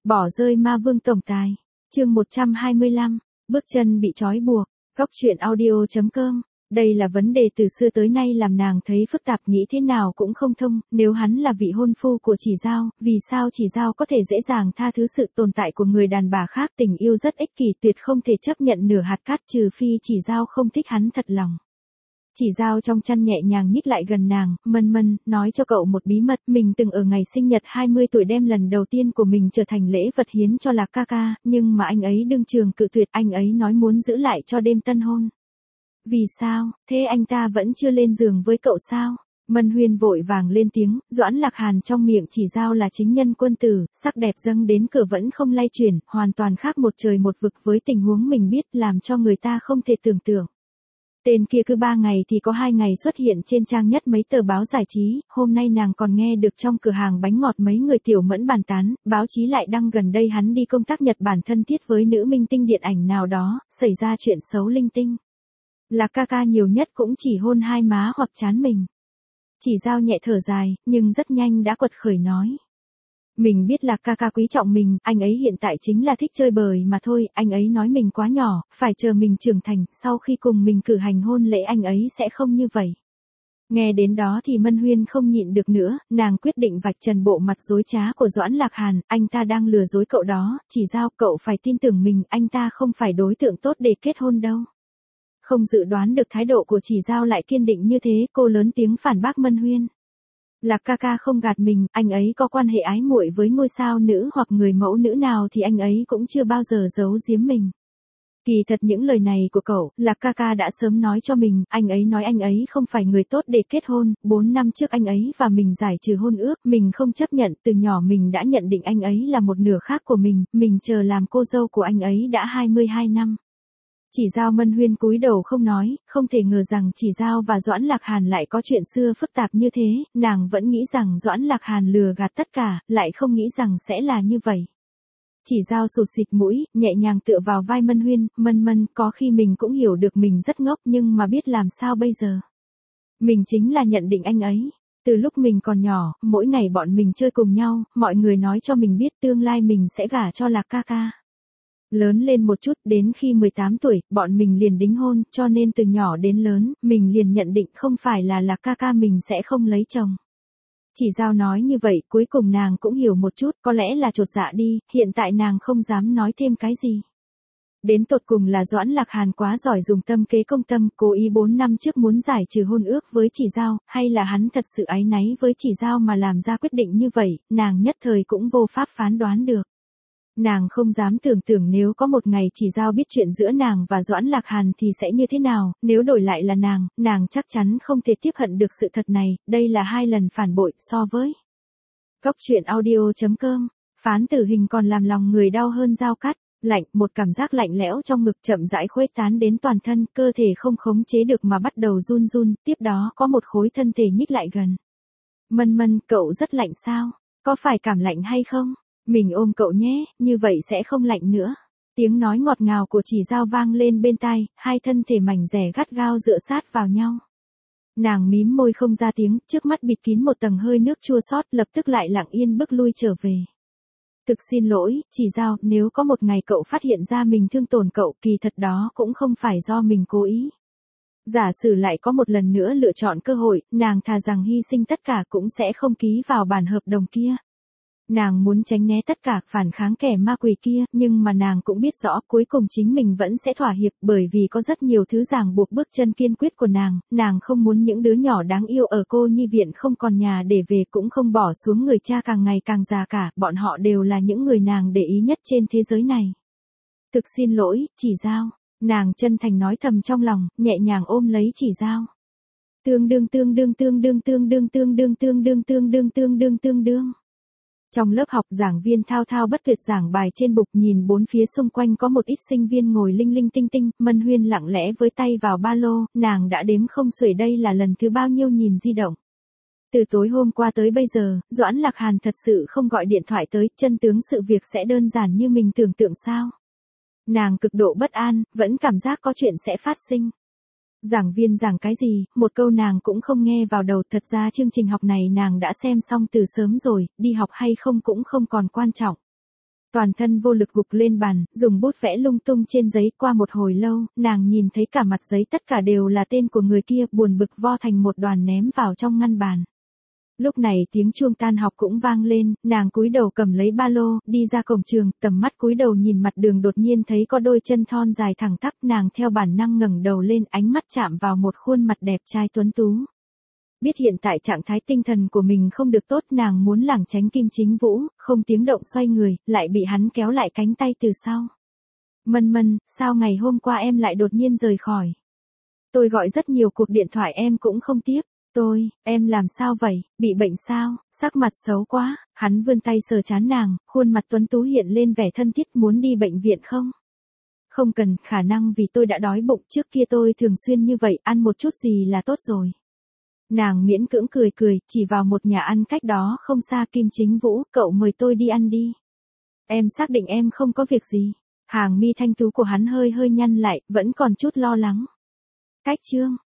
Bỏ rơi ma vương tổng tài. Chương 125. Bước chân bị trói buộc. Góc truyện audio.com. Đây là vấn đề từ xưa tới nay làm nàng thấy phức tạp, nghĩ thế nào cũng không thông. Nếu hắn là vị hôn phu của Chỉ Dao, vì sao Chỉ Dao có thể dễ dàng tha thứ sự tồn tại của người đàn bà khác? Tình yêu rất ích kỷ, tuyệt không thể chấp nhận nửa hạt cát, trừ phi Chỉ Dao không thích hắn thật lòng. Chỉ Dao trong chăn nhẹ nhàng nhích lại gần nàng, Mân, nói cho cậu một bí mật, mình từng ở ngày sinh nhật 20 tuổi đem lần đầu tiên của mình trở thành lễ vật hiến cho Lạc ca ca, nhưng mà anh ấy đương trường cự tuyệt, anh ấy nói muốn giữ lại cho đêm tân hôn. Vì sao, thế anh ta vẫn chưa lên giường với cậu sao? Mân Huyên vội vàng lên tiếng, Doãn Lạc Hàn trong miệng Chỉ Dao là chính nhân quân tử, sắc đẹp dâng đến cửa vẫn không lay chuyển, hoàn toàn khác một trời một vực với tình huống mình biết, làm cho người ta không thể tưởng tượng. Tên kia cứ 3 ngày thì có 2 ngày xuất hiện trên trang nhất mấy tờ báo giải trí, hôm nay nàng còn nghe được trong cửa hàng bánh ngọt mấy người tiểu mẫn bàn tán, báo chí lại đăng gần đây hắn đi công tác Nhật Bản thân thiết với nữ minh tinh điện ảnh nào đó, xảy ra chuyện xấu linh tinh. Lạc ca ca nhiều nhất cũng chỉ hôn hai má hoặc trán mình. Chỉ Dao nhẹ thở dài, nhưng rất nhanh đã quật khởi nói. Mình biết Lạc ca ca quý trọng mình, anh ấy hiện tại chính là thích chơi bời mà thôi, anh ấy nói mình quá nhỏ, phải chờ mình trưởng thành, sau khi cùng mình cử hành hôn lễ anh ấy sẽ không như vậy. Nghe đến đó thì Mân Huyên không nhịn được nữa, nàng quyết định vạch trần bộ mặt dối trá của Doãn Lạc Hàn, anh ta đang lừa dối cậu đó, Chỉ Dao cậu phải tin tưởng mình, anh ta không phải đối tượng tốt để kết hôn đâu. Không dự đoán được thái độ của Chỉ Dao lại kiên định như thế, cô lớn tiếng phản bác Mân Huyên. Lạc ca ca không gạt mình, anh ấy có quan hệ ái muội với ngôi sao nữ hoặc người mẫu nữ nào thì anh ấy cũng chưa bao giờ giấu giếm mình. Kỳ thật những lời này của cậu, Lạc ca ca đã sớm nói cho mình, anh ấy nói anh ấy không phải người tốt để kết hôn, 4 năm trước anh ấy và mình giải trừ hôn ước, mình không chấp nhận, từ nhỏ mình đã nhận định anh ấy là một nửa khác của mình chờ làm cô dâu của anh ấy đã 22 năm. Chỉ Dao Mân Huyên cúi đầu không nói, không thể ngờ rằng Chỉ Dao và Doãn Lạc Hàn lại có chuyện xưa phức tạp như thế, nàng vẫn nghĩ rằng Doãn Lạc Hàn lừa gạt tất cả, lại không nghĩ rằng sẽ là như vậy. Chỉ Dao sụt xịt mũi, nhẹ nhàng tựa vào vai Mân Huyên, Mân, có khi mình cũng hiểu được mình rất ngốc nhưng mà biết làm sao bây giờ. Mình chính là nhận định anh ấy. Từ lúc mình còn nhỏ, mỗi ngày bọn mình chơi cùng nhau, mọi người nói cho mình biết tương lai mình sẽ gả cho Lạc ca ca. Lớn lên một chút, đến khi 18 tuổi, bọn mình liền đính hôn, cho nên từ nhỏ đến lớn, mình liền nhận định không phải là Lạc ca ca mình sẽ không lấy chồng. Chỉ Dao nói như vậy, cuối cùng nàng cũng hiểu một chút, có lẽ là chột dạ đi, hiện tại nàng không dám nói thêm cái gì. Đến tột cùng là Doãn Lạc Hàn quá giỏi dùng tâm kế công tâm, cố ý 4 năm trước muốn giải trừ hôn ước với Chỉ Dao, hay là hắn thật sự áy náy với Chỉ Dao mà làm ra quyết định như vậy, nàng nhất thời cũng vô pháp phán đoán được. Nàng không dám tưởng tượng nếu có một ngày Chỉ Dao biết chuyện giữa nàng và Doãn Lạc Hàn thì sẽ như thế nào, nếu đổi lại là nàng chắc chắn không thể tiếp hận được sự thật này, đây là 2 lần phản bội so với. Góc truyện audio.com, phán tử hình còn làm lòng người đau hơn dao cắt, lạnh, một cảm giác lạnh lẽo trong ngực chậm rãi khuếch tán đến toàn thân, cơ thể không khống chế được mà bắt đầu run, tiếp đó có một khối thân thể nhích lại gần. Mân, cậu rất lạnh sao, có phải cảm lạnh hay không? Mình ôm cậu nhé, như vậy sẽ không lạnh nữa. Tiếng nói ngọt ngào của Chỉ Dao vang lên bên tai, hai thân thể mảnh dẻ gắt gao dựa sát vào nhau. Nàng mím môi không ra tiếng, trước mắt bịt kín một tầng hơi nước chua xót, lập tức lại lặng yên bước lui trở về. Thực xin lỗi, Chỉ Dao, nếu có một ngày cậu phát hiện ra mình thương tổn cậu, kỳ thật đó cũng không phải do mình cố ý. Giả sử lại có một lần nữa lựa chọn cơ hội, nàng thà rằng hy sinh tất cả cũng sẽ không ký vào bản hợp đồng kia. Nàng muốn tránh né tất cả, phản kháng kẻ ma quỷ kia, nhưng mà nàng cũng biết rõ cuối cùng chính mình vẫn sẽ thỏa hiệp, bởi vì có rất nhiều thứ ràng buộc bước chân kiên quyết của nàng không muốn những đứa nhỏ đáng yêu ở cô nhi viện không còn nhà để về, cũng không bỏ xuống người cha càng ngày càng già cả, bọn họ đều là những người nàng để ý nhất trên thế giới này. Thực xin lỗi, Chỉ Dao, nàng chân thành nói thầm trong lòng, nhẹ nhàng ôm lấy Chỉ Dao. Tương đương. Trong lớp học giảng viên thao thao bất tuyệt giảng bài trên bục, nhìn bốn phía xung quanh có một ít sinh viên ngồi linh linh tinh tinh, Mân Huyên lặng lẽ với tay vào ba lô, nàng đã đếm không xuể đây là lần thứ bao nhiêu nhìn di động. Từ tối hôm qua tới bây giờ, Doãn Lạc Hàn thật sự không gọi điện thoại tới, chân tướng sự việc sẽ đơn giản như mình tưởng tượng sao? Nàng cực độ bất an, vẫn cảm giác có chuyện sẽ phát sinh. Giảng viên giảng cái gì, một câu nàng cũng không nghe vào đầu, thật ra chương trình học này nàng đã xem xong từ sớm rồi, đi học hay không cũng không còn quan trọng. Toàn thân vô lực gục lên bàn, dùng bút vẽ lung tung trên giấy. Qua một hồi lâu, nàng nhìn thấy cả mặt giấy tất cả đều là tên của người kia, buồn bực vo thành một đoàn ném vào trong ngăn bàn. Lúc này tiếng chuông tan học cũng vang lên, nàng cúi đầu cầm lấy ba lô, đi ra cổng trường, tầm mắt cúi đầu nhìn mặt đường đột nhiên thấy có đôi chân thon dài thẳng tắp, nàng theo bản năng ngẩng đầu lên, ánh mắt chạm vào một khuôn mặt đẹp trai tuấn tú. Biết hiện tại trạng thái tinh thần của mình không được tốt, nàng muốn lảng tránh Kim Chính Vũ, không tiếng động xoay người, lại bị hắn kéo lại cánh tay từ sau. Mân Mân, sao ngày hôm qua em lại đột nhiên rời khỏi? Tôi gọi rất nhiều cuộc điện thoại em cũng không tiếp. Em làm sao vậy, bị bệnh sao, sắc mặt xấu quá. Hắn vươn tay sờ trán nàng, khuôn mặt tuấn tú hiện lên vẻ thân thiết. Muốn đi bệnh viện không? Không cần, khả năng vì tôi đã đói bụng, trước kia tôi thường xuyên như vậy, ăn một chút gì là tốt rồi. Nàng miễn cưỡng cười, chỉ vào một nhà ăn cách đó không xa. Kim Chính Vũ, cậu mời tôi đi ăn đi. Em xác định em không có việc gì? Hàng mi thanh tú của hắn hơi nhăn lại, vẫn còn chút lo lắng. Cách chương